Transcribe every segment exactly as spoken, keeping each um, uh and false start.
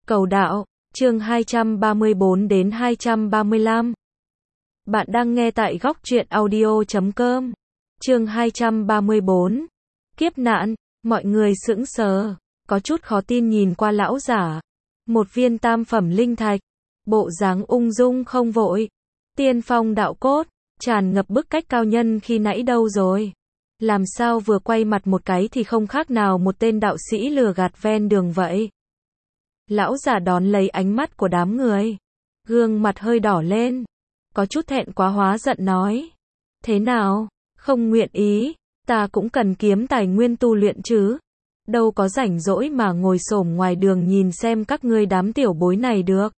Cầu đạo, chương hai trăm ba mươi bốn đến hai trăm ba mươi lăm. Bạn đang nghe tại góc truyện audio chấm com. Chương hai trăm ba mươi bốn. Kiếp nạn, mọi người sững sờ, có chút khó tin nhìn qua lão giả. Một viên tam phẩm linh thạch, bộ dáng ung dung không vội, tiên phong đạo cốt, tràn ngập bức cách cao nhân khi nãy đâu rồi. Làm sao vừa quay mặt một cái thì không khác nào một tên đạo sĩ lừa gạt ven đường vậy. Lão giả đón lấy ánh mắt của đám người, gương mặt hơi đỏ lên, có chút thẹn quá hóa giận nói. Thế nào, không nguyện ý, ta cũng cần kiếm tài nguyên tu luyện chứ. Đâu có rảnh rỗi mà ngồi xổm ngoài đường nhìn xem các ngươi đám tiểu bối này được.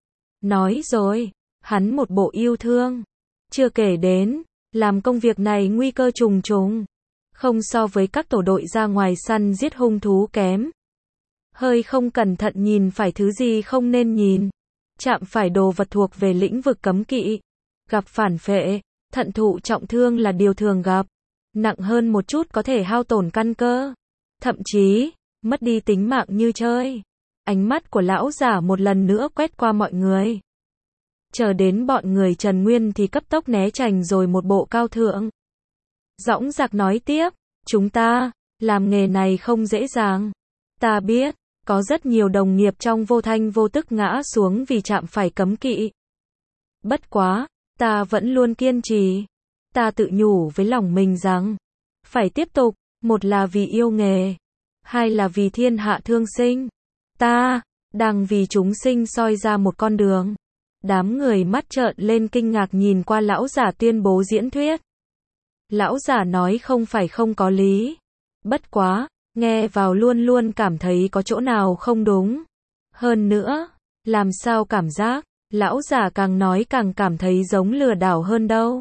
Nói rồi, hắn một bộ yêu thương. Chưa kể đến, làm công việc này nguy cơ trùng trùng. Không so với các tổ đội ra ngoài săn giết hung thú kém. Hơi không cẩn thận nhìn phải thứ gì không nên nhìn. Chạm phải đồ vật thuộc về lĩnh vực cấm kỵ. Gặp phản phệ, thận thụ trọng thương là điều thường gặp. Nặng hơn một chút có thể hao tổn căn cơ. Thậm chí, mất đi tính mạng như chơi. Ánh mắt của lão giả một lần nữa quét qua mọi người. Chờ đến bọn người Trần Nguyên thì cấp tốc né tránh rồi một bộ cao thượng. Dõng dạc nói tiếp, chúng ta, làm nghề này không dễ dàng. Ta biết, có rất nhiều đồng nghiệp trong vô thanh vô tức ngã xuống vì chạm phải cấm kỵ. Bất quá, ta vẫn luôn kiên trì. Ta tự nhủ với lòng mình rằng, phải tiếp tục, một là vì yêu nghề, hai là vì thiên hạ thương sinh. Ta, đang vì chúng sinh soi ra một con đường. Đám người mắt trợn lên kinh ngạc nhìn qua lão giả tuyên bố diễn thuyết. Lão giả nói không phải không có lý. Bất quá, nghe vào luôn luôn cảm thấy có chỗ nào không đúng. Hơn nữa, làm sao cảm giác, lão giả càng nói càng cảm thấy giống lừa đảo hơn đâu.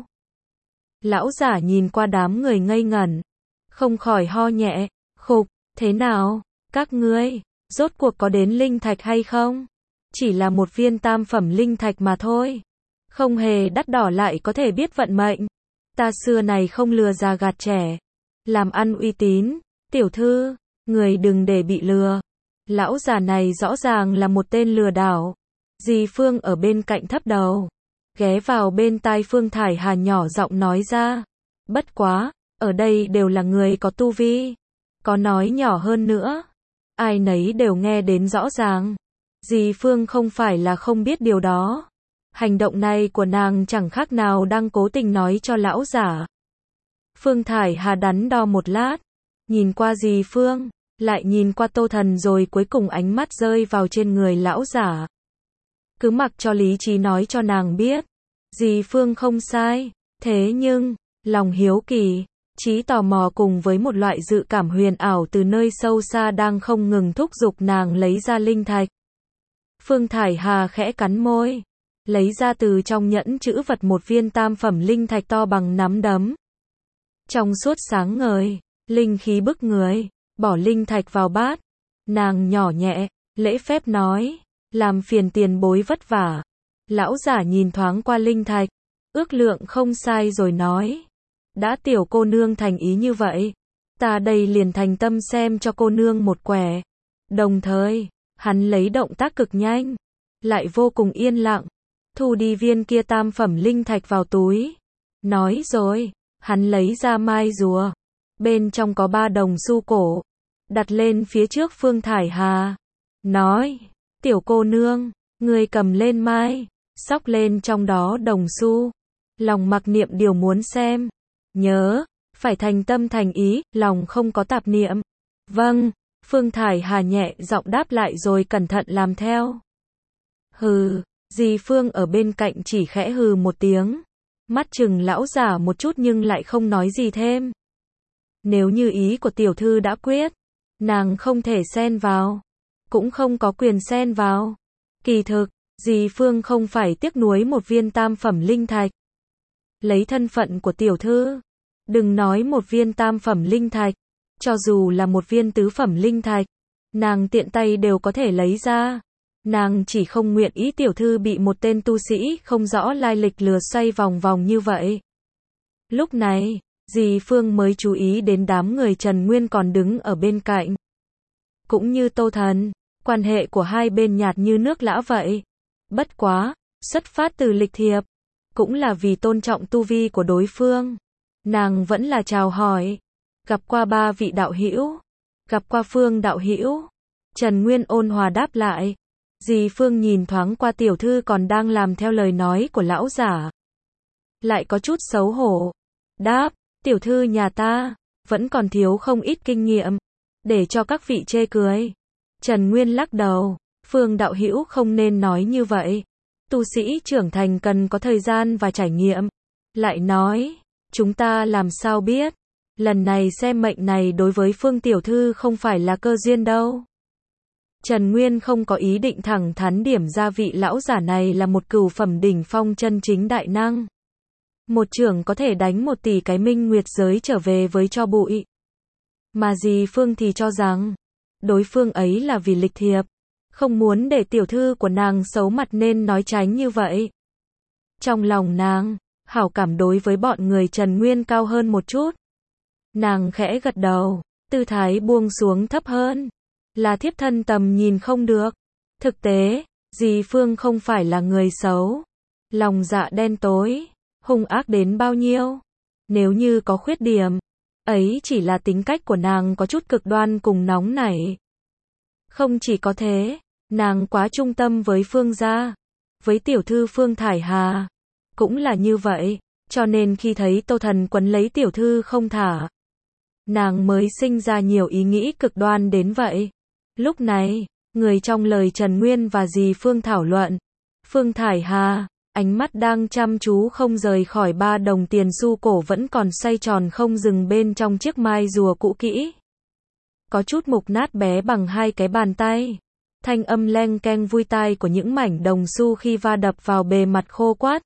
Lão giả nhìn qua đám người ngây ngẩn, không khỏi ho nhẹ, khục, thế nào, các ngươi, rốt cuộc có đến linh thạch hay không? Chỉ là một viên tam phẩm linh thạch mà thôi. Không hề đắt đỏ lại có thể biết vận mệnh. Ta xưa này không lừa già gạt trẻ. Làm ăn uy tín, tiểu thư, người đừng để bị lừa. Lão già này rõ ràng là một tên lừa đảo. Dì Phương ở bên cạnh thấp đầu, ghé vào bên tai Phương Thải Hà nhỏ giọng nói ra. Bất quá, ở đây đều là người có tu vi. Có nói nhỏ hơn nữa, ai nấy đều nghe đến rõ ràng. Dì Phương không phải là không biết điều đó. Hành động này của nàng chẳng khác nào đang cố tình nói cho lão giả. Phương Thải Hà đắn đo một lát, nhìn qua dì Phương, lại nhìn qua Tô Thần rồi cuối cùng ánh mắt rơi vào trên người lão giả. Cứ mặc cho lý trí nói cho nàng biết, dì Phương không sai, thế nhưng, lòng hiếu kỳ, trí tò mò cùng với một loại dự cảm huyền ảo từ nơi sâu xa đang không ngừng thúc giục nàng lấy ra linh thạch. Phương Thải Hà khẽ cắn môi, lấy ra từ trong nhẫn trữ vật một viên tam phẩm linh thạch to bằng nắm đấm. Trong suốt sáng ngời, linh khí bức người, bỏ linh thạch vào bát. Nàng nhỏ nhẹ, lễ phép nói, làm phiền tiền bối vất vả. Lão giả nhìn thoáng qua linh thạch, ước lượng không sai rồi nói. Đã tiểu cô nương thành ý như vậy, ta đây liền thành tâm xem cho cô nương một quẻ. Đồng thời, hắn lấy động tác cực nhanh, lại vô cùng yên lặng, thu đi viên kia tam phẩm linh thạch vào túi. Nói rồi, hắn lấy ra mai rùa, bên trong có ba đồng xu cổ, đặt lên phía trước Phương Thải Hà. Nói, tiểu cô nương, người cầm lên mai, xóc lên trong đó đồng xu, lòng mặc niệm điều muốn xem. Nhớ, phải thành tâm thành ý, lòng không có tạp niệm. Vâng. Phương Thải Hà nhẹ giọng đáp lại rồi cẩn thận làm theo. Hừ, dì Phương ở bên cạnh chỉ khẽ hừ một tiếng. Mắt chừng lão giả một chút nhưng lại không nói gì thêm. Nếu như ý của tiểu thư đã quyết, nàng không thể xen vào, cũng không có quyền xen vào. Kỳ thực, dì Phương không phải tiếc nuối một viên tam phẩm linh thạch. Lấy thân phận của tiểu thư, đừng nói một viên tam phẩm linh thạch. Cho dù là một viên tứ phẩm linh thạch, nàng tiện tay đều có thể lấy ra. Nàng chỉ không nguyện ý tiểu thư bị một tên tu sĩ không rõ lai lịch lừa xoay vòng vòng như vậy. Lúc này, dì Phương mới chú ý đến đám người Trần Nguyên còn đứng ở bên cạnh. Cũng như Tô Thần, Quan hệ của hai bên nhạt như nước lã vậy. Bất quá, xuất phát từ lịch thiệp, cũng là vì tôn trọng tu vi của đối phương. Nàng vẫn là chào hỏi. Gặp qua ba vị đạo hữu. Gặp qua Phương đạo hữu. Trần Nguyên ôn hòa đáp lại. Dì Phương nhìn thoáng qua tiểu thư còn đang làm theo lời nói của lão giả. Lại có chút xấu hổ. Đáp, tiểu thư nhà ta, vẫn còn thiếu không ít kinh nghiệm, để cho các vị chê cười. Trần Nguyên lắc đầu, Phương đạo hữu không nên nói như vậy. Tu sĩ trưởng thành cần có thời gian và trải nghiệm. Lại nói, chúng ta làm sao biết, lần này xem mệnh này đối với Phương tiểu thư không phải là cơ duyên đâu. Trần Nguyên không có ý định thẳng thắn điểm ra vị lão giả này là một cửu phẩm đỉnh phong chân chính đại năng. Một trưởng có thể đánh một tỷ cái minh nguyệt giới trở về với cho bụi. Mà dì Phương thì cho rằng, đối phương ấy là vì lịch thiệp, không muốn để tiểu thư của nàng xấu mặt nên nói tránh như vậy. Trong lòng nàng, hảo cảm đối với bọn người Trần Nguyên cao hơn một chút. Nàng khẽ gật đầu, tư thái buông xuống thấp hơn. Là thiếp thân tầm nhìn không được. Thực tế, dì Phương không phải là người xấu. Lòng dạ đen tối, hung ác đến bao nhiêu. Nếu như có khuyết điểm, ấy chỉ là tính cách của nàng có chút cực đoan cùng nóng nảy. Không chỉ có thế, nàng quá trung tâm với Phương gia, với tiểu thư Phương Thải Hà, cũng là như vậy, cho nên khi thấy Tô Thần quấn lấy tiểu thư không thả, nàng mới sinh ra nhiều ý nghĩ cực đoan đến vậy. Lúc này, người trong lời Trần Nguyên và dì Phương thảo luận, Phương Thải Hà, ánh mắt đang chăm chú không rời khỏi ba đồng tiền xu cổ vẫn còn xoay tròn không dừng bên trong chiếc mai rùa cũ kỹ. Có chút mục nát bé bằng hai cái bàn tay. Thanh âm leng keng vui tai của những mảnh đồng xu khi va đập vào bề mặt khô quắt.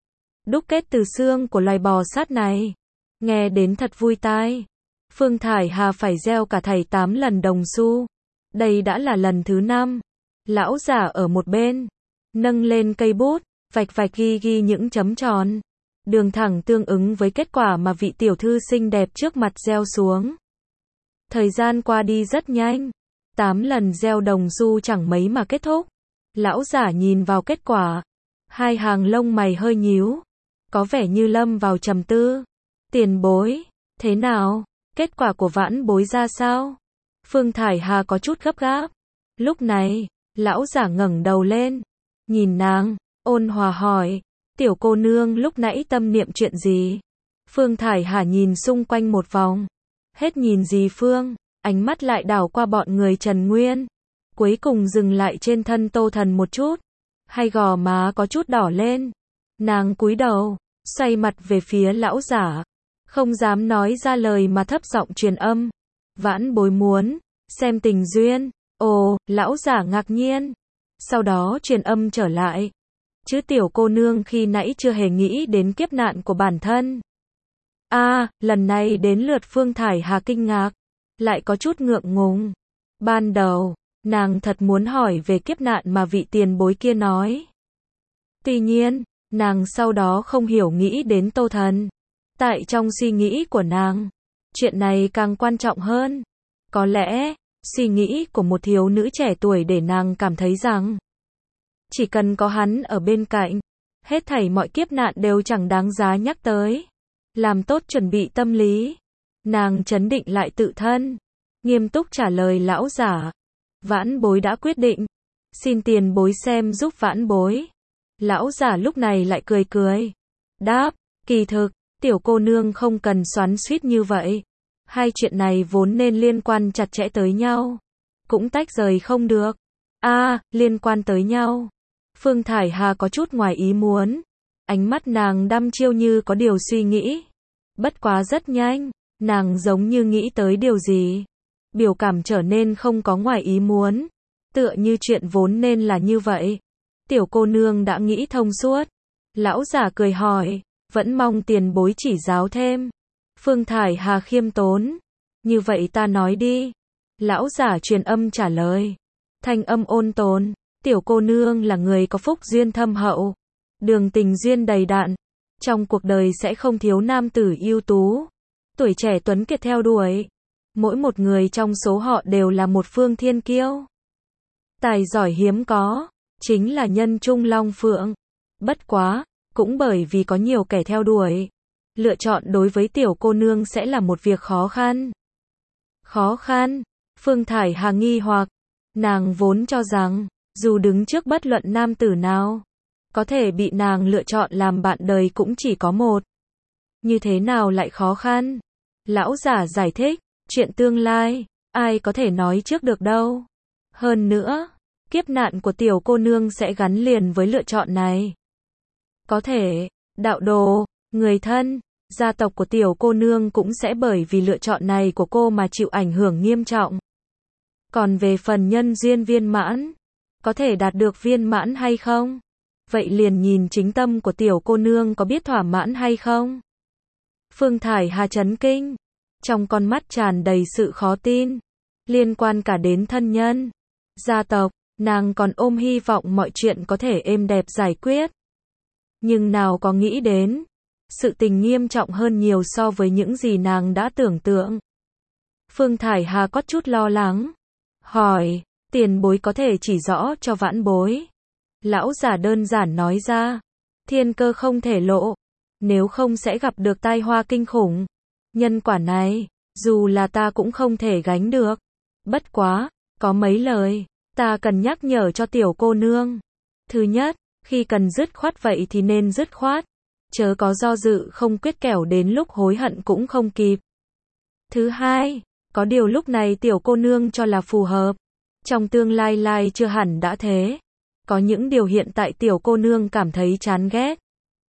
Đúc kết từ xương của loài bò sát này. Nghe đến thật vui tai. Phương Thải Hà phải gieo cả thảy tám lần đồng xu. Đây đã là lần thứ năm. Lão giả ở một bên, nâng lên cây bút, vạch vạch ghi ghi những chấm tròn. Đường thẳng tương ứng với kết quả mà vị tiểu thư xinh đẹp trước mặt gieo xuống. Thời gian qua đi rất nhanh. Tám lần gieo đồng xu chẳng mấy mà kết thúc. Lão giả nhìn vào kết quả. Hai hàng lông mày hơi nhíu. Có vẻ như lâm vào trầm tư. Tiền bối, thế nào? Kết quả của vãn bối ra sao? Phương Thải Hà có chút gấp gáp. Lúc này, lão giả ngẩng đầu lên. Nhìn nàng, ôn hòa hỏi. Tiểu cô nương lúc nãy tâm niệm chuyện gì? Phương Thải Hà nhìn xung quanh một vòng. Hết nhìn dì Phương, ánh mắt lại đảo qua bọn người Trần Nguyên. Cuối cùng dừng lại trên thân Tô Thần một chút. Hai gò má có chút đỏ lên. Nàng cúi đầu, xoay mặt về phía lão giả. Không dám nói ra lời mà thấp giọng truyền âm. Vãn bối muốn, xem tình duyên. Ồ, lão giả ngạc nhiên. Sau đó truyền âm trở lại. Chứ tiểu cô nương khi nãy chưa hề nghĩ đến kiếp nạn của bản thân. A, à, lần này đến lượt Phương Thải Hà kinh ngạc. Lại có chút ngượng ngùng. Ban đầu, nàng thật muốn hỏi về kiếp nạn mà vị tiền bối kia nói. Tuy nhiên, nàng sau đó không hiểu nghĩ đến Tô Thần. Tại trong suy nghĩ của nàng, chuyện này càng quan trọng hơn. Có lẽ, suy nghĩ của một thiếu nữ trẻ tuổi để nàng cảm thấy rằng, chỉ cần có hắn ở bên cạnh, hết thảy mọi kiếp nạn đều chẳng đáng giá nhắc tới. Làm tốt chuẩn bị tâm lý, nàng trấn định lại tự thân, nghiêm túc trả lời lão giả. Vãn bối đã quyết định, xin tiền bối xem giúp vãn bối. Lão giả lúc này lại cười cười. Đáp, kỳ thực, tiểu cô nương không cần xoắn xuýt như vậy. Hai chuyện này vốn nên liên quan chặt chẽ tới nhau. Cũng tách rời không được. A, à, liên quan tới nhau. Phương Thải Hà có chút ngoài ý muốn. Ánh mắt nàng đăm chiêu như có điều suy nghĩ. Bất quá rất nhanh, nàng giống như nghĩ tới điều gì. Biểu cảm trở nên không có ngoài ý muốn. Tựa như chuyện vốn nên là như vậy. Tiểu cô nương đã nghĩ thông suốt. Lão giả cười hỏi, vẫn mong tiền bối chỉ giáo thêm. Phương Thải Hà khiêm tốn. Như vậy ta nói đi. Lão giả truyền âm trả lời. Thanh âm ôn tồn. Tiểu cô nương là người có phúc duyên thâm hậu. Đường tình duyên đầy đặn. Trong cuộc đời sẽ không thiếu nam tử ưu tú. Tuổi trẻ tuấn kiệt theo đuổi. Mỗi một người trong số họ đều là một phương thiên kiêu. Tài giỏi hiếm có, chính là nhân trung long phượng. Bất quá, cũng bởi vì có nhiều kẻ theo đuổi, lựa chọn đối với tiểu cô nương sẽ là một việc khó khăn. Khó khăn? Phương Thải Hà nghi hoặc, nàng vốn cho rằng, dù đứng trước bất luận nam tử nào, có thể bị nàng lựa chọn làm bạn đời cũng chỉ có một. Như thế nào lại khó khăn? Lão giả giải thích, chuyện tương lai, ai có thể nói trước được đâu. Hơn nữa, kiếp nạn của tiểu cô nương sẽ gắn liền với lựa chọn này. Có thể, đạo đồ, người thân, gia tộc của tiểu cô nương cũng sẽ bởi vì lựa chọn này của cô mà chịu ảnh hưởng nghiêm trọng. Còn về phần nhân duyên viên mãn, có thể đạt được viên mãn hay không? Vậy liền nhìn chính tâm của tiểu cô nương có biết thỏa mãn hay không? Phương Thải Hà chấn kinh, trong con mắt tràn đầy sự khó tin, liên quan cả đến thân nhân, gia tộc, nàng còn ôm hy vọng mọi chuyện có thể êm đẹp giải quyết. Nhưng nào có nghĩ đến, sự tình nghiêm trọng hơn nhiều so với những gì nàng đã tưởng tượng. Phương Thải Hà có chút lo lắng, hỏi, tiền bối có thể chỉ rõ cho vãn bối. Lão giả đơn giản nói ra, thiên cơ không thể lộ, nếu không sẽ gặp được tai họa kinh khủng. Nhân quả này, dù là ta cũng không thể gánh được. Bất quá, có mấy lời, ta cần nhắc nhở cho tiểu cô nương. Thứ nhất, khi cần dứt khoát vậy thì nên dứt khoát, chớ có do dự không quyết kẻo đến lúc hối hận cũng không kịp. Thứ hai, có điều lúc này tiểu cô nương cho là phù hợp, trong tương lai lai chưa hẳn đã thế. Có những điều hiện tại tiểu cô nương cảm thấy chán ghét,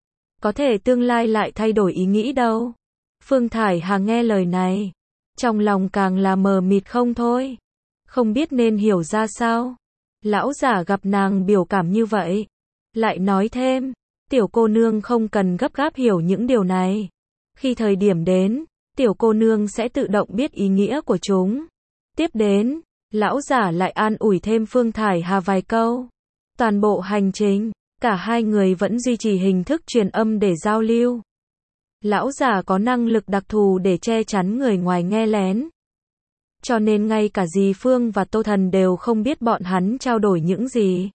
có thể tương lai lại thay đổi ý nghĩ đâu. Phương Thải Hà nghe lời này, trong lòng càng là mờ mịt không thôi, không biết nên hiểu ra sao. Lão giả gặp nàng biểu cảm như vậy, lại nói thêm, tiểu cô nương không cần gấp gáp hiểu những điều này. Khi thời điểm đến, tiểu cô nương sẽ tự động biết ý nghĩa của chúng. Tiếp đến, lão giả lại an ủi thêm Phương Thải Hà vài câu. Toàn bộ hành trình, cả hai người vẫn duy trì hình thức truyền âm để giao lưu. Lão giả có năng lực đặc thù để che chắn người ngoài nghe lén, cho nên ngay cả dì Phương và Tô Thần đều không biết bọn hắn trao đổi những gì.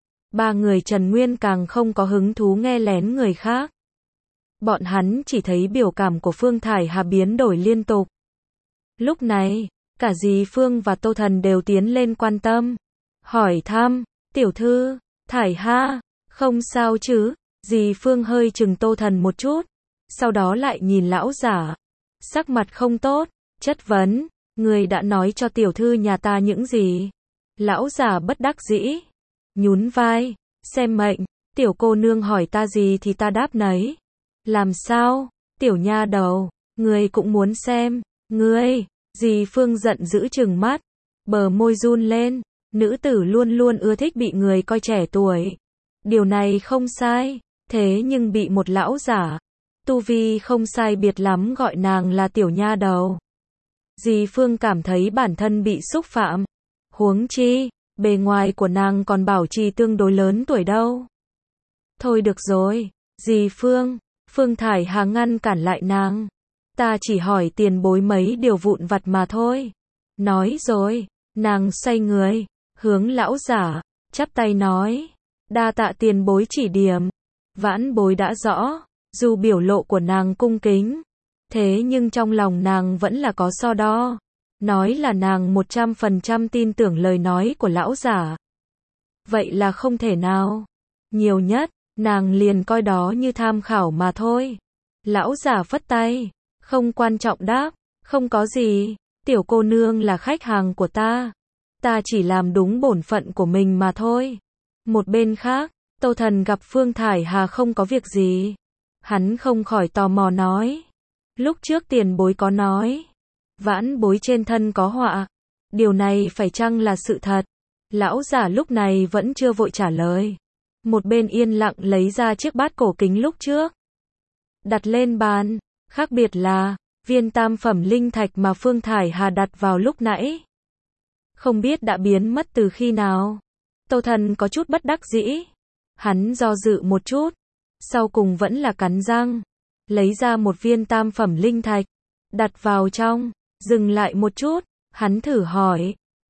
Ba người Trần Nguyên càng không có hứng thú nghe lén người khác. Bọn hắn chỉ thấy biểu cảm của Phương Thải Hà biến đổi liên tục. Lúc này, cả dì Phương và Tô Thần đều tiến lên quan tâm, hỏi thăm, tiểu thư, Thải Hà, không sao chứ? Dì Phương hơi chừng Tô Thần một chút, sau đó lại nhìn lão giả, sắc mặt không tốt, chất vấn, người đã nói cho tiểu thư nhà ta những gì? Lão giả bất đắc dĩ, nhún vai, xem mệnh, tiểu cô nương hỏi ta gì thì ta đáp nấy. Làm sao, tiểu nha đầu, ngươi cũng muốn xem, ngươi, dì Phương giận dữ trừng mắt, bờ môi run lên, nữ tử luôn luôn ưa thích bị người coi trẻ tuổi. Điều này không sai, thế nhưng bị một lão giả, tu vi không sai biệt lắm gọi nàng là tiểu nha đầu. Dì Phương cảm thấy bản thân bị xúc phạm, huống chi, bề ngoài của nàng còn bảo trì tương đối lớn tuổi đâu. Thôi được rồi, dì Phương, Phương Thải Hà ngăn cản lại nàng. Ta chỉ hỏi tiền bối mấy điều vụn vặt mà thôi. Nói rồi, nàng xoay người, hướng lão giả, chắp tay nói, đa tạ tiền bối chỉ điểm. Vãn bối đã rõ, dù biểu lộ của nàng cung kính, thế nhưng trong lòng nàng vẫn là có so đo. Nói là nàng một trăm phần trăm tin tưởng lời nói của lão giả. Vậy là không thể nào. Nhiều nhất, nàng liền coi đó như tham khảo mà thôi. Lão giả phất tay, không quan trọng đáp, không có gì, tiểu cô nương là khách hàng của ta. Ta chỉ làm đúng bổn phận của mình mà thôi. Một bên khác, Tô Thần gặp Phương Thải Hà không có việc gì. Hắn không khỏi tò mò nói. Lúc trước tiền bối có nói, vãn bối trên thân có họa. Điều này phải chăng là sự thật? Lão giả lúc này vẫn chưa vội trả lời. Một bên yên lặng lấy ra chiếc bát cổ kính lúc trước, đặt lên bàn. Khác biệt là, viên tam phẩm linh thạch mà Phương Thải Hà đặt vào lúc nãy, không biết đã biến mất từ khi nào. Tô Thần có chút bất đắc dĩ. Hắn do dự một chút, sau cùng vẫn là cắn răng, lấy ra một viên tam phẩm linh thạch, đặt vào trong, dừng lại một chút, hắn thử hỏi,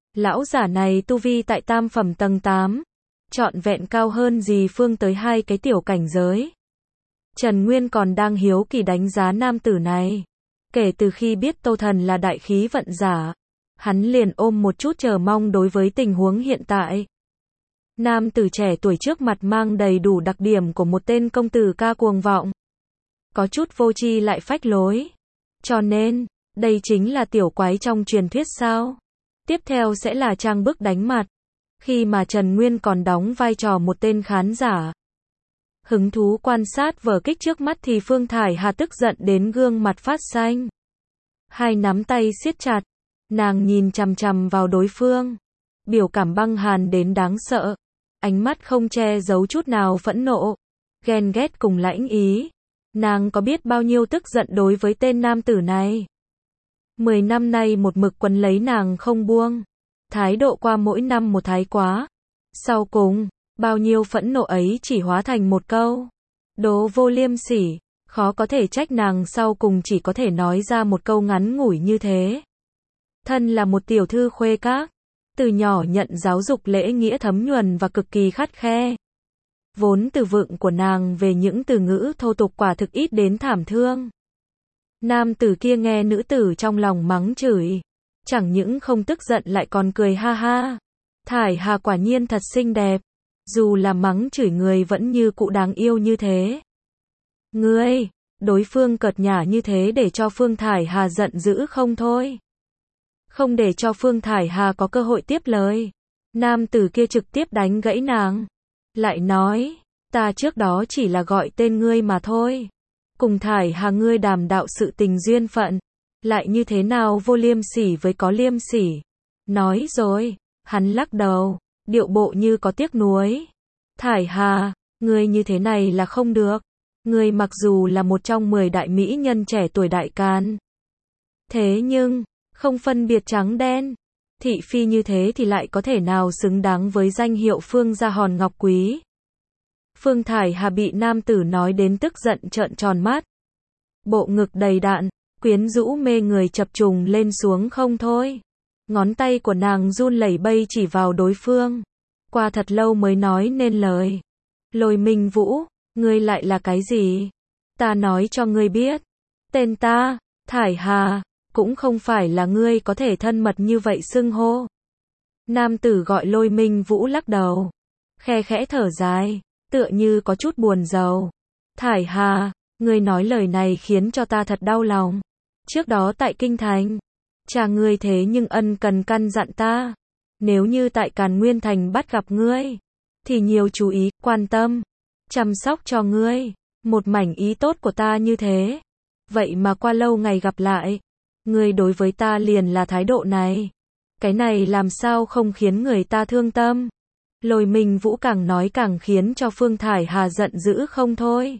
Lão giả này tu vi tại tam phẩm tầng tám, trọn vẹn cao hơn dì Phương tới hai cái tiểu cảnh giới. Trần Nguyên còn đang hiếu kỳ đánh giá nam tử này. Kể từ khi biết Tô Thần là đại khí vận giả, hắn liền ôm một chút chờ mong đối với tình huống hiện tại. Nam tử trẻ tuổi trước mặt mang đầy đủ đặc điểm của một tên công tử ca cuồng vọng. Có chút vô tri lại phách lối. Cho nên, đây chính là tiểu quái trong truyền thuyết sao? Tiếp theo sẽ là trang bức đánh mặt. Khi mà Trần Nguyên còn đóng vai trò một tên khán giả. Hứng thú quan sát vở kịch trước mắt thì Phương Thải Hà tức giận đến gương mặt phát xanh. Hai nắm tay siết chặt. Nàng nhìn chằm chằm vào đối phương. Biểu cảm băng hàn đến đáng sợ. Ánh mắt không che giấu chút nào phẫn nộ. Ghen ghét cùng lãnh ý. Nàng có biết bao nhiêu tức giận đối với tên nam tử này. Mười năm nay một mực quấn lấy nàng không buông. Thái độ qua mỗi năm một thái quá. Sau cùng, bao nhiêu phẫn nộ ấy chỉ hóa thành một câu. Đồ vô liêm sỉ, khó có thể trách nàng sau cùng chỉ có thể nói ra một câu ngắn ngủi như thế. Thân là một tiểu thư khuê các, từ nhỏ nhận giáo dục lễ nghĩa thấm nhuần và cực kỳ khắt khe. Vốn từ vựng của nàng về những từ ngữ thô tục quả thực ít đến thảm thương. Nam tử kia nghe nữ tử trong lòng mắng chửi. Chẳng những không tức giận lại còn cười ha ha. Thải Hà quả nhiên thật xinh đẹp. Dù là mắng chửi người vẫn như cụ đáng yêu như thế. Ngươi, đối phương cợt nhả như thế để cho Phương Thải Hà giận dữ không thôi. Không để cho Phương Thải Hà có cơ hội tiếp lời. Nam tử kia trực tiếp đánh gãy nàng. Lại nói, ta trước đó chỉ là gọi tên ngươi mà thôi. Cùng Thải Hà ngươi đàm đạo sự tình duyên phận. Lại như thế nào vô liêm sỉ với có liêm sỉ. Nói rồi, hắn lắc đầu, điệu bộ như có tiếc nuối. Thải Hà, ngươi như thế này là không được. Ngươi mặc dù là một trong mười đại mỹ nhân trẻ tuổi đại can. Thế nhưng, không phân biệt trắng đen. Thị phi như thế thì lại có thể nào xứng đáng với danh hiệu Phương gia hòn ngọc quý. Phương Thải Hà bị nam tử nói đến tức giận trợn tròn mắt. Bộ ngực đầy đạn, quyến rũ mê người chập trùng lên xuống không thôi. Ngón tay của nàng run lẩy bẩy chỉ vào đối phương. Qua thật lâu mới nói nên lời. Lôi Minh Vũ, ngươi lại là cái gì? Ta nói cho ngươi biết. Tên ta, Thải Hà, cũng không phải là ngươi có thể thân mật như vậy xưng hô. Nam tử gọi Lôi Minh Vũ lắc đầu. Khe khẽ thở dài, tựa như có chút buồn rầu. Thải Hà, ngươi nói lời này khiến cho ta thật đau lòng. Trước đó tại Kinh Thành, cha ngươi thế nhưng ân cần căn dặn ta. Nếu như tại Càn Nguyên Thành bắt gặp ngươi, thì nhiều chú ý, quan tâm, chăm sóc cho ngươi. Một mảnh ý tốt của ta như thế. Vậy mà qua lâu ngày gặp lại, ngươi đối với ta liền là thái độ này. Cái này làm sao không khiến người ta thương tâm. Lôi Minh Vũ càng nói càng khiến cho Phương Thải Hà giận dữ không thôi.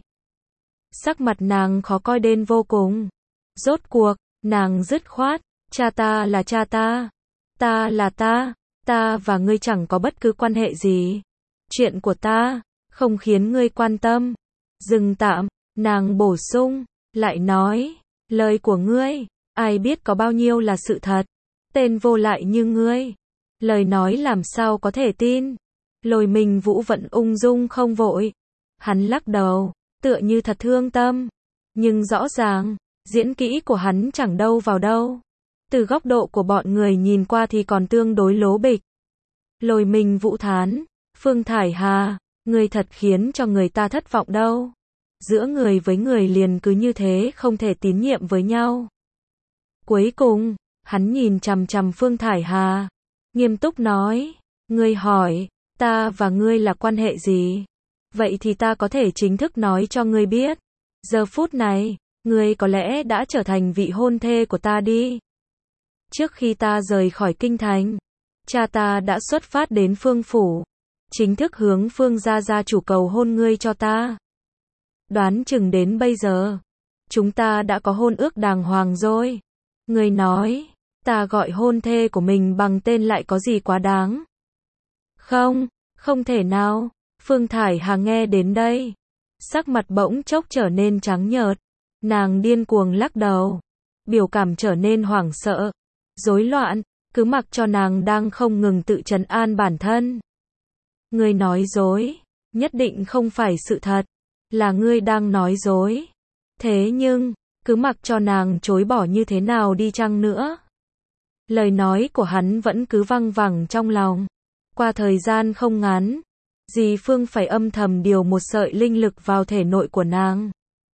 Sắc mặt nàng khó coi đến vô cùng. Rốt cuộc, nàng dứt khoát, cha ta là cha ta, ta là ta, ta và ngươi chẳng có bất cứ quan hệ gì. Chuyện của ta, không khiến ngươi quan tâm. Dừng tạm, nàng bổ sung, lại nói, lời của ngươi, ai biết có bao nhiêu là sự thật. Tên vô lại như ngươi, lời nói làm sao có thể tin. Lôi Minh Vũ vẫn ung dung không vội. Hắn lắc đầu, tựa như thật thương tâm. Nhưng rõ ràng, diễn kỹ của hắn chẳng đâu vào đâu. Từ góc độ của bọn người nhìn qua thì còn tương đối lố bịch. Lôi Minh Vũ thán, Phương Thải Hà, ngươi thật khiến cho người ta thất vọng đâu. Giữa người với người liền cứ như thế không thể tín nhiệm với nhau. Cuối cùng, hắn nhìn chằm chằm Phương Thải Hà, nghiêm túc nói, ngươi hỏi, ta và ngươi là quan hệ gì? Vậy thì ta có thể chính thức nói cho ngươi biết. Giờ phút này, ngươi có lẽ đã trở thành vị hôn thê của ta đi. Trước khi ta rời khỏi Kinh Thành, cha ta đã xuất phát đến Phương phủ, chính thức hướng Phương gia gia chủ cầu hôn ngươi cho ta. Đoán chừng đến bây giờ, chúng ta đã có hôn ước đàng hoàng rồi. Ngươi nói, ta gọi hôn thê của mình bằng tên lại có gì quá đáng? Không, không thể nào. Phương Thải Hà nghe đến đây, sắc mặt bỗng chốc trở nên trắng nhợt. Nàng điên cuồng lắc đầu, biểu cảm trở nên hoảng sợ, rối loạn, cứ mặc cho nàng đang không ngừng tự trấn an bản thân. Ngươi nói dối, nhất định không phải sự thật, là ngươi đang nói dối. Thế nhưng, cứ mặc cho nàng chối bỏ như thế nào đi chăng nữa, lời nói của hắn vẫn cứ văng vẳng trong lòng. Qua thời gian không ngắn, Dì Phương phải âm thầm điều một sợi linh lực vào thể nội của nàng,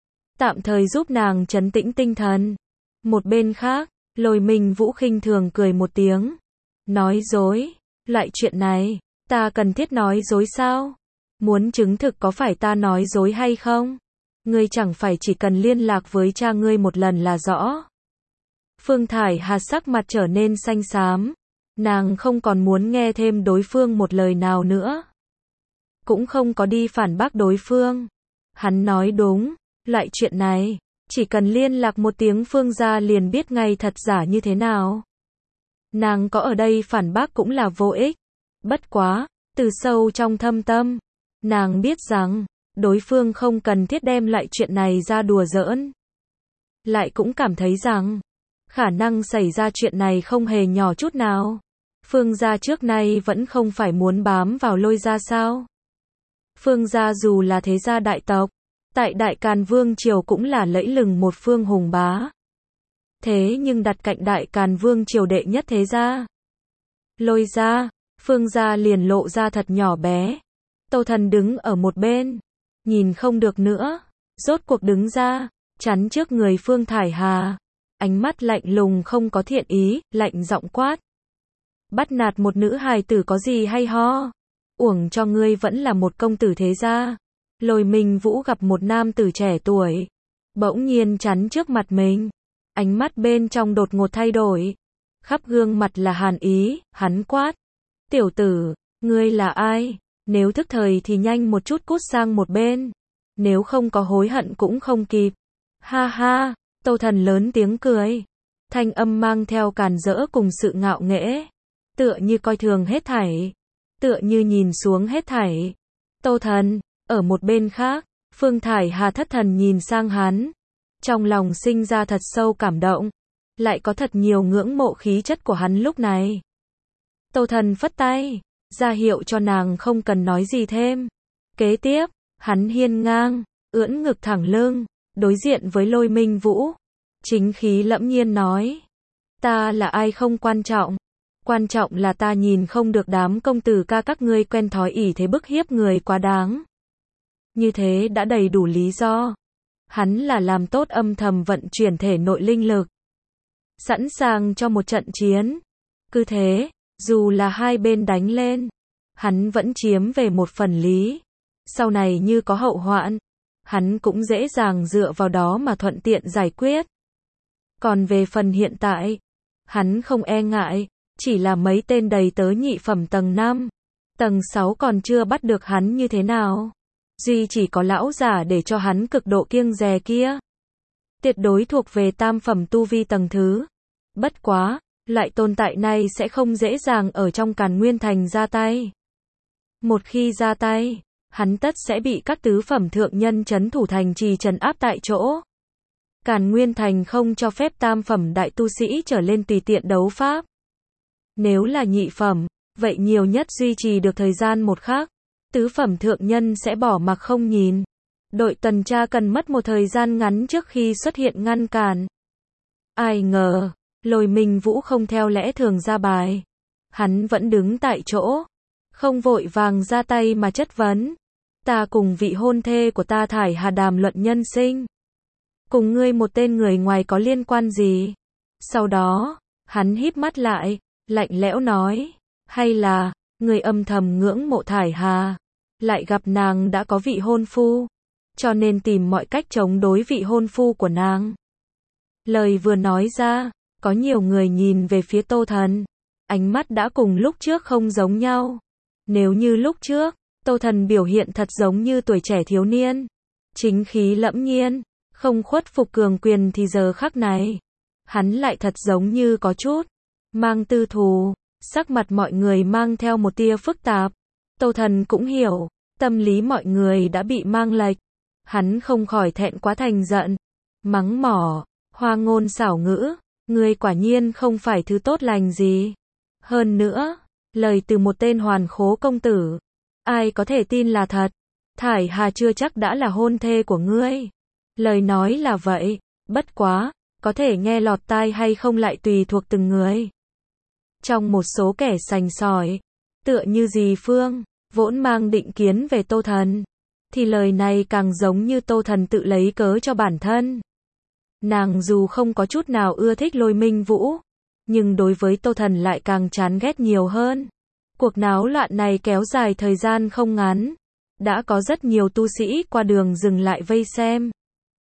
tạm thời giúp nàng trấn tĩnh tinh thần. Một bên khác, Lôi Minh Vũ khinh thường cười một tiếng. Nói dối, loại chuyện này, ta cần thiết nói dối sao? Muốn chứng thực có phải ta nói dối hay không? Ngươi chẳng phải chỉ cần liên lạc với cha ngươi một lần là rõ. Phương Thải Hà sắc mặt trở nên xanh xám. Nàng không còn muốn nghe thêm đối phương một lời nào nữa. Cũng không có đi phản bác đối phương. Hắn nói đúng, loại chuyện này, chỉ cần liên lạc một tiếng Phương gia liền biết ngay thật giả như thế nào. Nàng có ở đây phản bác cũng là vô ích. Bất quá, từ sâu trong thâm tâm, nàng biết rằng, đối phương không cần thiết đem lại chuyện này ra đùa giỡn. Lại cũng cảm thấy rằng, khả năng xảy ra chuyện này không hề nhỏ chút nào. Phương gia trước nay vẫn không phải muốn bám vào Lôi gia sao? Phương gia dù là thế gia đại tộc, tại Đại Càn Vương triều cũng là lẫy lừng một phương hùng bá. Thế nhưng đặt cạnh Đại Càn Vương triều đệ nhất thế gia, Lôi gia, Phương gia liền lộ ra thật nhỏ bé. Tô Thần đứng ở một bên, nhìn không được nữa, rốt cuộc đứng ra, chắn trước người Phương Thải Hà, ánh mắt lạnh lùng không có thiện ý, lạnh giọng quát. Bắt nạt một nữ hài tử có gì hay ho? Uổng cho ngươi vẫn là một công tử thế gia. Lôi Minh Vũ gặp một nam tử trẻ tuổi, bỗng nhiên chắn trước mặt mình. Ánh mắt bên trong đột ngột thay đổi. Khắp gương mặt là hàn ý, hắn quát. Tiểu tử, ngươi là ai? Nếu thức thời thì nhanh một chút cút sang một bên. Nếu không có hối hận cũng không kịp. Ha ha, Tô Thần lớn tiếng cười. Thanh âm mang theo càn rỡ cùng sự ngạo nghễ. Tựa như coi thường hết thảy. Tựa như nhìn xuống hết thảy. Tô Thần, ở một bên khác, Phương Thải Hà thất thần nhìn sang hắn. Trong lòng sinh ra thật sâu cảm động. Lại có thật nhiều ngưỡng mộ khí chất của hắn lúc này. Tô Thần phất tay, ra hiệu cho nàng không cần nói gì thêm. Kế tiếp, hắn hiên ngang, ưỡn ngực thẳng lưng, đối diện với Lôi Minh Vũ. Chính khí lẫm nhiên nói. Ta là ai không quan trọng. Quan trọng là ta nhìn không được đám công tử ca các ngươi quen thói ỷ thế bức hiếp người quá đáng. Như thế đã đầy đủ lý do. Hắn là làm tốt âm thầm vận chuyển thể nội linh lực. Sẵn sàng cho một trận chiến. Cứ thế, dù là hai bên đánh lên, hắn vẫn chiếm về một phần lý. Sau này như có hậu hoạn, hắn cũng dễ dàng dựa vào đó mà thuận tiện giải quyết. Còn về phần hiện tại, hắn không e ngại, chỉ là mấy tên đầy tớ nhị phẩm tầng năm, tầng sáu còn chưa bắt được hắn như thế nào. Duy chỉ có lão giả để cho hắn cực độ kiêng dè kia. Tuyệt đối thuộc về tam phẩm tu vi tầng thứ. Bất quá, loại tồn tại này sẽ không dễ dàng ở trong Càn Nguyên Thành ra tay. Một khi ra tay, hắn tất sẽ bị các tứ phẩm thượng nhân trấn thủ thành trì trấn áp tại chỗ. Càn Nguyên Thành không cho phép tam phẩm đại tu sĩ trở lên tùy tiện đấu pháp. Nếu là nhị phẩm, vậy nhiều nhất duy trì được thời gian một khắc. Tứ phẩm thượng nhân sẽ bỏ mặc không nhìn. Đội tuần tra cần mất một thời gian ngắn trước khi xuất hiện ngăn cản. Ai ngờ, Lôi Minh Vũ không theo lẽ thường ra bài. Hắn vẫn đứng tại chỗ, không vội vàng ra tay mà chất vấn. Ta cùng vị hôn thê của ta Thải Hà đàm luận nhân sinh. Cùng ngươi một tên người ngoài có liên quan gì? Sau đó, hắn híp mắt lại, lạnh lẽo nói. Hay là, ngươi âm thầm ngưỡng mộ Thải Hà, lại gặp nàng đã có vị hôn phu, cho nên tìm mọi cách chống đối vị hôn phu của nàng. Lời vừa nói ra, có nhiều người nhìn về phía Tô Thần. Ánh mắt đã cùng lúc trước không giống nhau. Nếu như lúc trước, Tô Thần biểu hiện thật giống như tuổi trẻ thiếu niên, chính khí lẫm nhiên, không khuất phục cường quyền thì giờ khắc này, hắn lại thật giống như có chút mang tư thù. Sắc mặt mọi người mang theo một tia phức tạp. Tô Thần cũng hiểu, tâm lý mọi người đã bị mang lệch. Hắn không khỏi thẹn quá thành giận, mắng mỏ, hoa ngôn xảo ngữ, ngươi quả nhiên không phải thứ tốt lành gì. Hơn nữa, lời từ một tên hoàn khố công tử. Ai có thể tin là thật? Thải Hà chưa chắc đã là hôn thê của ngươi. Lời nói là vậy, bất quá, có thể nghe lọt tai hay không lại tùy thuộc từng người. Trong một số kẻ sành sỏi, tựa như dì Phương, vốn mang định kiến về Tô Thần, thì lời này càng giống như Tô Thần tự lấy cớ cho bản thân. Nàng dù không có chút nào ưa thích Lôi Minh Vũ, nhưng đối với Tô Thần lại càng chán ghét nhiều hơn. Cuộc náo loạn này kéo dài thời gian không ngắn. Đã có rất nhiều tu sĩ qua đường dừng lại vây xem.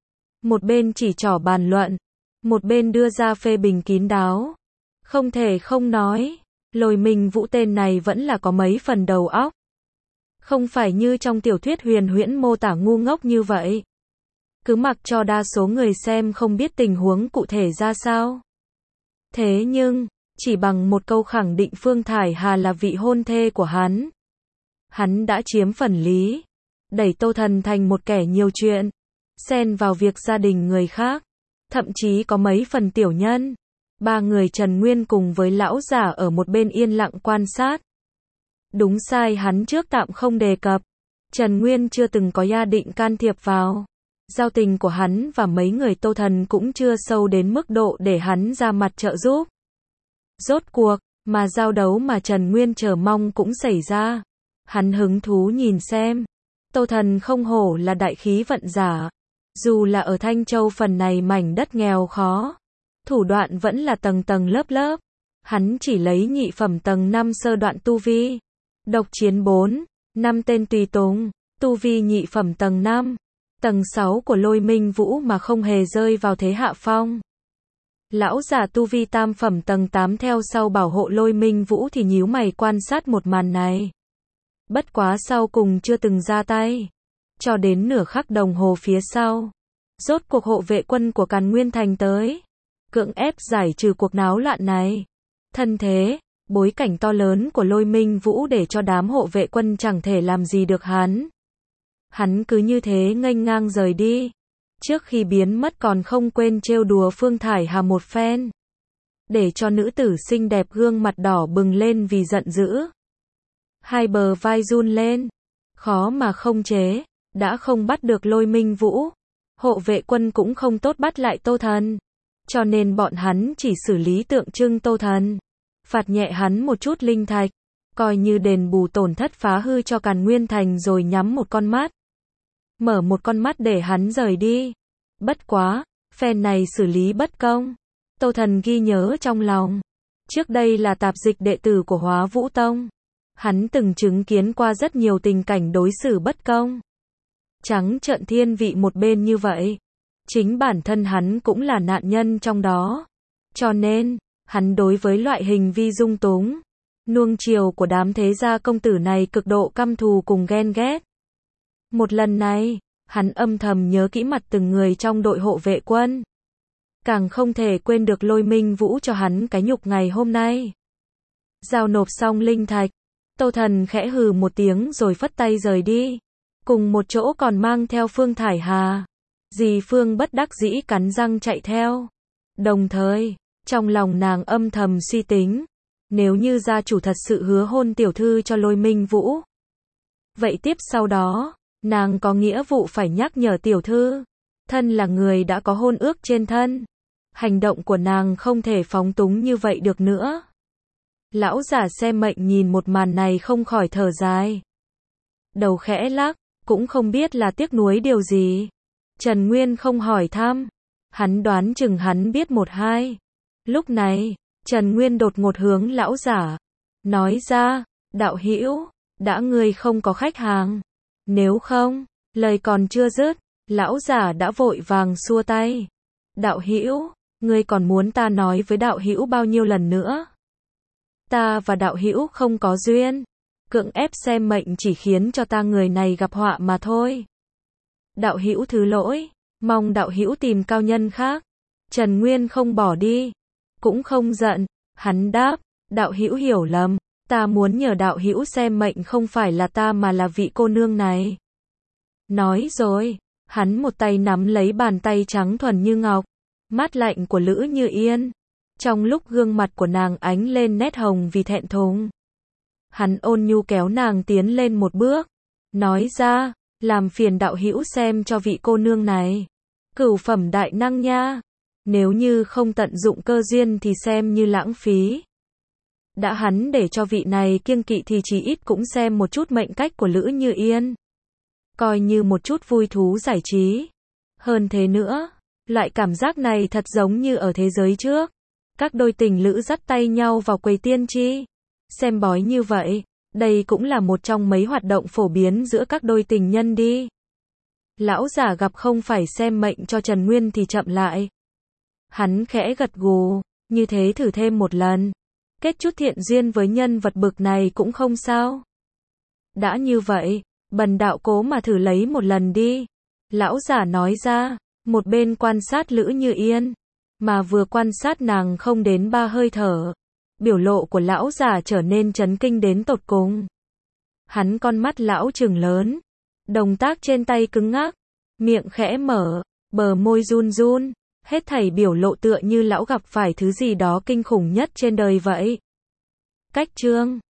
Một bên chỉ trỏ bàn luận, một bên đưa ra phê bình kín đáo. Không thể không nói, Lôi Minh Vũ tên này vẫn là có mấy phần đầu óc. Không phải như trong tiểu thuyết huyền huyễn mô tả ngu ngốc như vậy. Cứ mặc cho đa số người xem không biết tình huống cụ thể ra sao. Thế nhưng, chỉ bằng một câu khẳng định Phương Thải Hà là vị hôn thê của hắn. Hắn đã chiếm phần lý, đẩy Tô Thần thành một kẻ nhiều chuyện, xen vào việc gia đình người khác, thậm chí có mấy phần tiểu nhân. Ba người Trần Nguyên cùng với lão giả ở một bên yên lặng quan sát. Đúng sai hắn trước tạm không đề cập. Trần Nguyên chưa từng có gia định can thiệp vào. Giao tình của hắn và mấy người Tô Thần cũng chưa sâu đến mức độ để hắn ra mặt trợ giúp. Rốt cuộc, mà giao đấu mà Trần Nguyên chờ mong cũng xảy ra. Hắn hứng thú nhìn xem. Tô Thần không hổ là đại khí vận giả. Dù là ở Thanh Châu phần này mảnh đất nghèo khó, thủ đoạn vẫn là tầng tầng lớp lớp. Hắn chỉ lấy nhị phẩm tầng năm sơ đoạn tu vi. Độc chiến bốn, năm tên tùy tùng, tu vi nhị phẩm tầng năm, tầng sáu của Lôi Minh Vũ mà không hề rơi vào thế hạ phong. Lão giả tu vi tam phẩm tầng tám theo sau bảo hộ Lôi Minh Vũ thì nhíu mày quan sát một màn này. Bất quá sau cùng chưa từng ra tay. Cho đến nửa khắc đồng hồ phía sau, rốt cuộc hộ vệ quân của Càn Nguyên Thành tới, cưỡng ép giải trừ cuộc náo loạn này. Thân thế, bối cảnh to lớn của Lôi Minh Vũ để cho đám hộ vệ quân chẳng thể làm gì được hắn. Hắn cứ như thế nghênh ngang rời đi. Trước khi biến mất còn không quên trêu đùa Phương Thải Hà một phen, để cho nữ tử xinh đẹp gương mặt đỏ bừng lên vì giận dữ. Hai bờ vai run lên, khó mà không chế, đã không bắt được Lôi Minh Vũ. Hộ vệ quân cũng không tốt bắt lại Tô Thần, cho nên bọn hắn chỉ xử lý tượng trưng Tô Thần, phạt nhẹ hắn một chút linh thạch, coi như đền bù tổn thất phá hư cho Càn Nguyên Thành rồi nhắm một con mắt. Mở một con mắt để hắn rời đi. Bất quá, phen này xử lý bất công. Tô Thần ghi nhớ trong lòng. Trước đây là tạp dịch đệ tử của Hóa Vũ Tông. Hắn từng chứng kiến qua rất nhiều tình cảnh đối xử bất công. Trắng trợn thiên vị một bên như vậy. Chính bản thân hắn cũng là nạn nhân trong đó. Cho nên, hắn đối với loại hình vi dung túng, nuông chiều của đám thế gia công tử này cực độ căm thù cùng ghen ghét. Một lần này, hắn âm thầm nhớ kỹ mặt từng người trong đội hộ vệ quân. Càng không thể quên được Lôi Minh Vũ cho hắn cái nhục ngày hôm nay. Giao nộp xong linh thạch, Tô Thần khẽ hừ một tiếng rồi phất tay rời đi. Cùng một chỗ còn mang theo Phương Thải Hà. Dì Phương bất đắc dĩ cắn răng chạy theo. Đồng thời, trong lòng nàng âm thầm suy tính. Nếu như gia chủ thật sự hứa hôn tiểu thư cho Lôi Minh Vũ, vậy tiếp sau đó, nàng có nghĩa vụ phải nhắc nhở tiểu thư. Thân là người đã có hôn ước trên thân. Hành động của nàng không thể phóng túng như vậy được nữa. Lão giả xem mệnh nhìn một màn này không khỏi thở dài. Đầu khẽ lắc, cũng không biết là tiếc nuối điều gì. Trần Nguyên không hỏi thăm. Hắn đoán chừng hắn biết một hai. Lúc này, Trần Nguyên đột ngột hướng lão giả. Nói ra, đạo hữu, đã ngươi không có khách hàng. Nếu không, lời còn chưa dứt, lão giả đã vội vàng xua tay. Đạo hữu, ngươi còn muốn ta nói với đạo hữu bao nhiêu lần nữa? Ta và đạo hữu không có duyên. Cưỡng ép xem mệnh chỉ khiến cho ta người này gặp họa mà thôi. Đạo hữu thứ lỗi, mong đạo hữu tìm cao nhân khác. Trần Nguyên không bỏ đi, cũng không giận, hắn đáp, đạo hữu hiểu lầm, ta muốn nhờ đạo hữu xem mệnh không phải là ta mà là vị cô nương này. Nói rồi, hắn một tay nắm lấy bàn tay trắng thuần như ngọc, mát lạnh của Lữ Như Yên. Trong lúc gương mặt của nàng ánh lên nét hồng vì thẹn thùng, hắn ôn nhu kéo nàng tiến lên một bước, nói ra, làm phiền đạo hữu xem cho vị cô nương này. Cửu phẩm đại năng nha. Nếu như không tận dụng cơ duyên thì xem như lãng phí. Đã hắn để cho vị này kiêng kỵ thì chỉ ít cũng xem một chút mệnh cách của Lữ Như Yên. Coi như một chút vui thú giải trí. Hơn thế nữa, loại cảm giác này thật giống như ở thế giới trước. Các đôi tình lữ dắt tay nhau vào quầy tiên tri. Xem bói như vậy, đây cũng là một trong mấy hoạt động phổ biến giữa các đôi tình nhân đi. Lão giả gặp không phải xem mệnh cho Trần Nguyên thì chậm lại. Hắn khẽ gật gù, như thế thử thêm một lần. Kết chút thiện duyên với nhân vật bực này cũng không sao. Đã như vậy, bần đạo cố mà thử lấy một lần đi. Lão giả nói ra, một bên quan sát Lữ Như Yên, mà vừa quan sát nàng không đến ba hơi thở. Biểu lộ của lão giả trở nên chấn kinh đến tột cùng. Hắn con mắt lão trừng lớn, động tác trên tay cứng ngắc, miệng khẽ mở, bờ môi run run, hết thảy biểu lộ tựa như lão gặp phải thứ gì đó kinh khủng nhất trên đời vậy. Cách chương